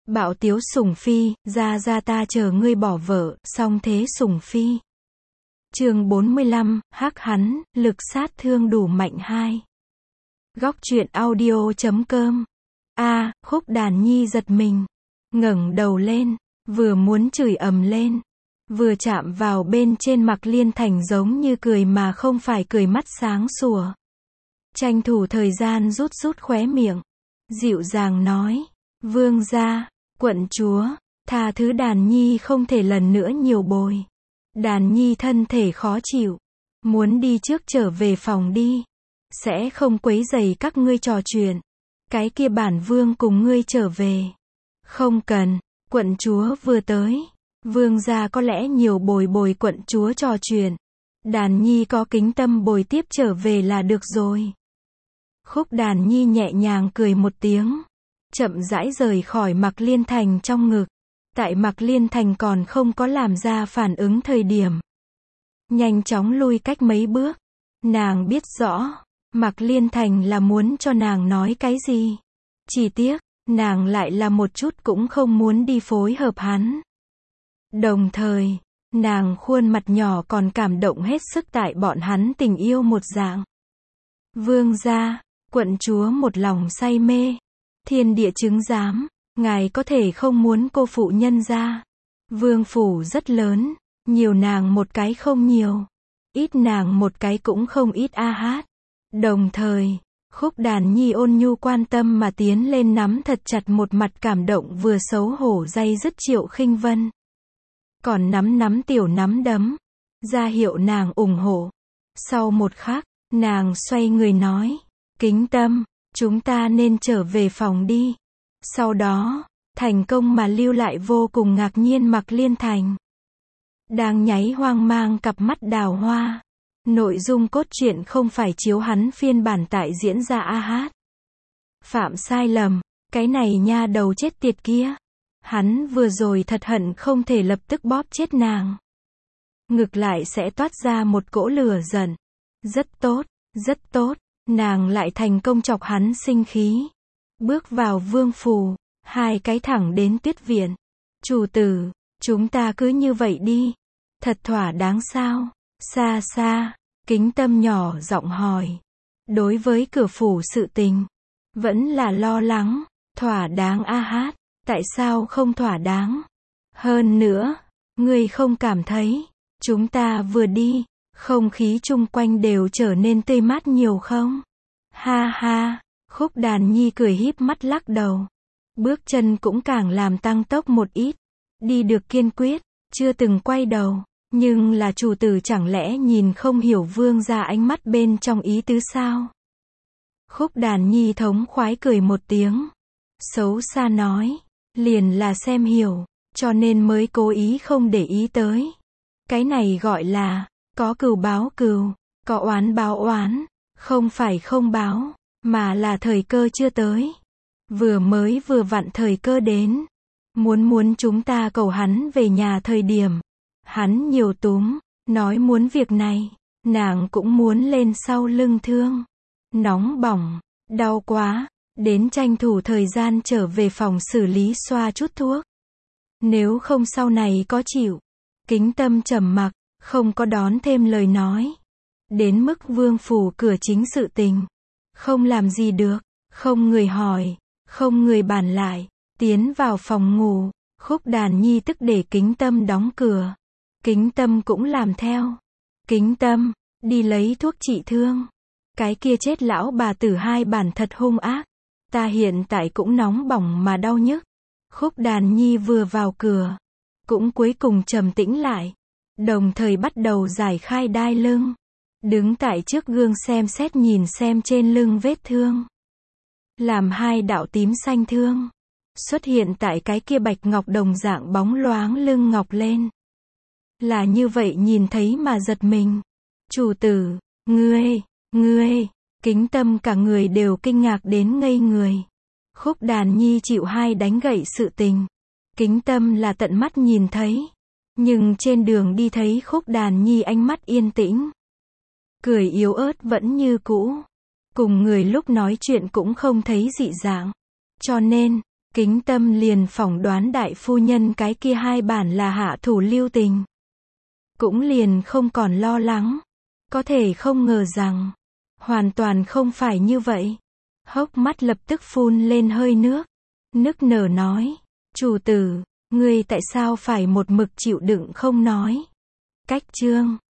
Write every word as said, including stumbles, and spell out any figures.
Bạo tiếu sủng phi, ra ra ta chờ ngươi bỏ vợ, song thế sủng phi. Chương bốn mươi lăm, hắc hắn, lực sát thương đủ mạnh hai. Góc truyện audio chấm com. A, Khúc Đàn Nhi giật mình, ngẩng đầu lên, vừa muốn chửi ầm lên, vừa chạm vào bên trên Mạc Liên Thành giống như cười mà không phải cười, mắt sáng sủa. Tranh thủ thời gian rút rút khóe miệng, dịu dàng nói, vương gia, quận chúa, tha thứ Đàn Nhi không thể lần nữa nhiều bồi. Đàn Nhi thân thể khó chịu, muốn đi trước trở về phòng đi, sẽ không quấy rầy các ngươi trò chuyện. Cái kia bản vương cùng ngươi trở về. Không cần, quận chúa vừa tới, vương gia có lẽ nhiều bồi bồi quận chúa trò chuyện. Đàn Nhi có kính tâm bồi tiếp trở về là được rồi. Khúc Đàn Nhi nhẹ nhàng cười một tiếng, chậm rãi rời khỏi Mạc Liên Thành trong ngực. Tại Mạc Liên Thành còn không có làm ra phản ứng thời điểm, nhanh chóng lui cách mấy bước. Nàng biết rõ, Mạc Liên Thành là muốn cho nàng nói cái gì. Chỉ tiếc, nàng lại là một chút cũng không muốn đi phối hợp hắn. Đồng thời, nàng khuôn mặt nhỏ còn cảm động hết sức tại bọn hắn tình yêu một dạng. Vương gia, quận chúa một lòng say mê, thiên địa chứng giám, ngài có thể không muốn cô phụ nhân gia. Vương phủ rất lớn, nhiều nàng một cái không nhiều, ít nàng một cái cũng không ít a hát. Đồng thời, Khúc Đàn Nhi ôn nhu quan tâm mà tiến lên nắm thật chặt, một mặt cảm động vừa xấu hổ day dứt Triệu Khinh Vân. Còn nắm nắm tiểu nắm đấm, ra hiệu nàng ủng hộ. Sau một khắc, nàng xoay người nói, kính tâm, chúng ta nên trở về phòng đi. Sau đó, thành công mà lưu lại vô cùng ngạc nhiên Mạc Liên Thành. Đang nháy hoang mang cặp mắt đào hoa. Nội dung cốt truyện không phải chiếu hắn phiên bản tại diễn ra a hát. Phạm sai lầm, cái này nha đầu chết tiệt kia. Hắn vừa rồi thật hận không thể lập tức bóp chết nàng. Ngược lại sẽ toát ra một cỗ lửa giận. Rất tốt, rất tốt, nàng lại thành công chọc hắn sinh khí. Bước vào vương phủ, hai cái thẳng đến Tuyết viện. Chủ tử, chúng ta cứ như vậy đi. Thật thỏa đáng sao? Xa xa, kính tâm nhỏ giọng hỏi. Đối với cửa phủ sự tình, vẫn là lo lắng. Thỏa đáng a hát, tại sao không thỏa đáng? Hơn nữa, ngươi không cảm thấy, chúng ta vừa đi, không khí chung quanh đều trở nên tươi mát nhiều không? Ha ha, Khúc Đàn Nhi cười híp mắt lắc đầu. Bước chân cũng càng làm tăng tốc một ít. Đi được kiên quyết, chưa từng quay đầu. Nhưng là chủ tử chẳng lẽ nhìn không hiểu vương gia ánh mắt bên trong ý tứ sao? Khúc Đàn Nhi thống khoái cười một tiếng. Xấu xa nói, liền là xem hiểu, cho nên mới cố ý không để ý tới. Cái này gọi là, có cừu báo cừu, có oán báo oán, không phải không báo, mà là thời cơ chưa tới. Vừa mới vừa vặn thời cơ đến. Muốn muốn chúng ta cầu hắn về nhà thời điểm. Hắn nhiều túm, nói muốn việc này, nàng cũng muốn lên sau lưng thương. Nóng bỏng, đau quá, đến tranh thủ thời gian trở về phòng xử lý xoa chút thuốc. Nếu không sau này có chịu. Kính tâm trầm mặc, không có đón thêm lời nói. Đến mức vương phủ cửa chính sự tình. Không làm gì được, không người hỏi, không người bàn lại. Tiến vào phòng ngủ, Khúc Đàn Nhi tức để kính tâm đóng cửa. Kính tâm cũng làm theo. Kính tâm, đi lấy thuốc trị thương. Cái kia chết lão bà tử hai bản thật hung ác. Ta hiện tại cũng nóng bỏng mà đau nhức. Khúc Đàn Nhi vừa vào cửa, cũng cuối cùng trầm tĩnh lại. Đồng thời bắt đầu giải khai đai lưng. Đứng tại trước gương xem xét nhìn xem trên lưng vết thương. Làm hai đạo tím xanh thương xuất hiện tại cái kia bạch ngọc đồng dạng bóng loáng lưng ngọc lên. Là như vậy nhìn thấy mà giật mình. Chủ tử, ngươi, ngươi, kính tâm cả người đều kinh ngạc đến ngây người. Khúc Đàn Nhi chịu hai đánh gậy sự tình. Kính tâm là tận mắt nhìn thấy. Nhưng trên đường đi thấy Khúc Đàn Nhi ánh mắt yên tĩnh. Cười yếu ớt vẫn như cũ. Cùng người lúc nói chuyện cũng không thấy dị dạng. Cho nên, Kính Tâm liền phỏng đoán đại phu nhân cái kia hai bản là hạ thủ lưu tình. Cũng liền không còn lo lắng. Có thể không ngờ rằng, hoàn toàn không phải như vậy. Hốc mắt lập tức phun lên hơi nước. Nức nở nói, chủ tử, ngươi tại sao phải một mực chịu đựng không nói? Cách chương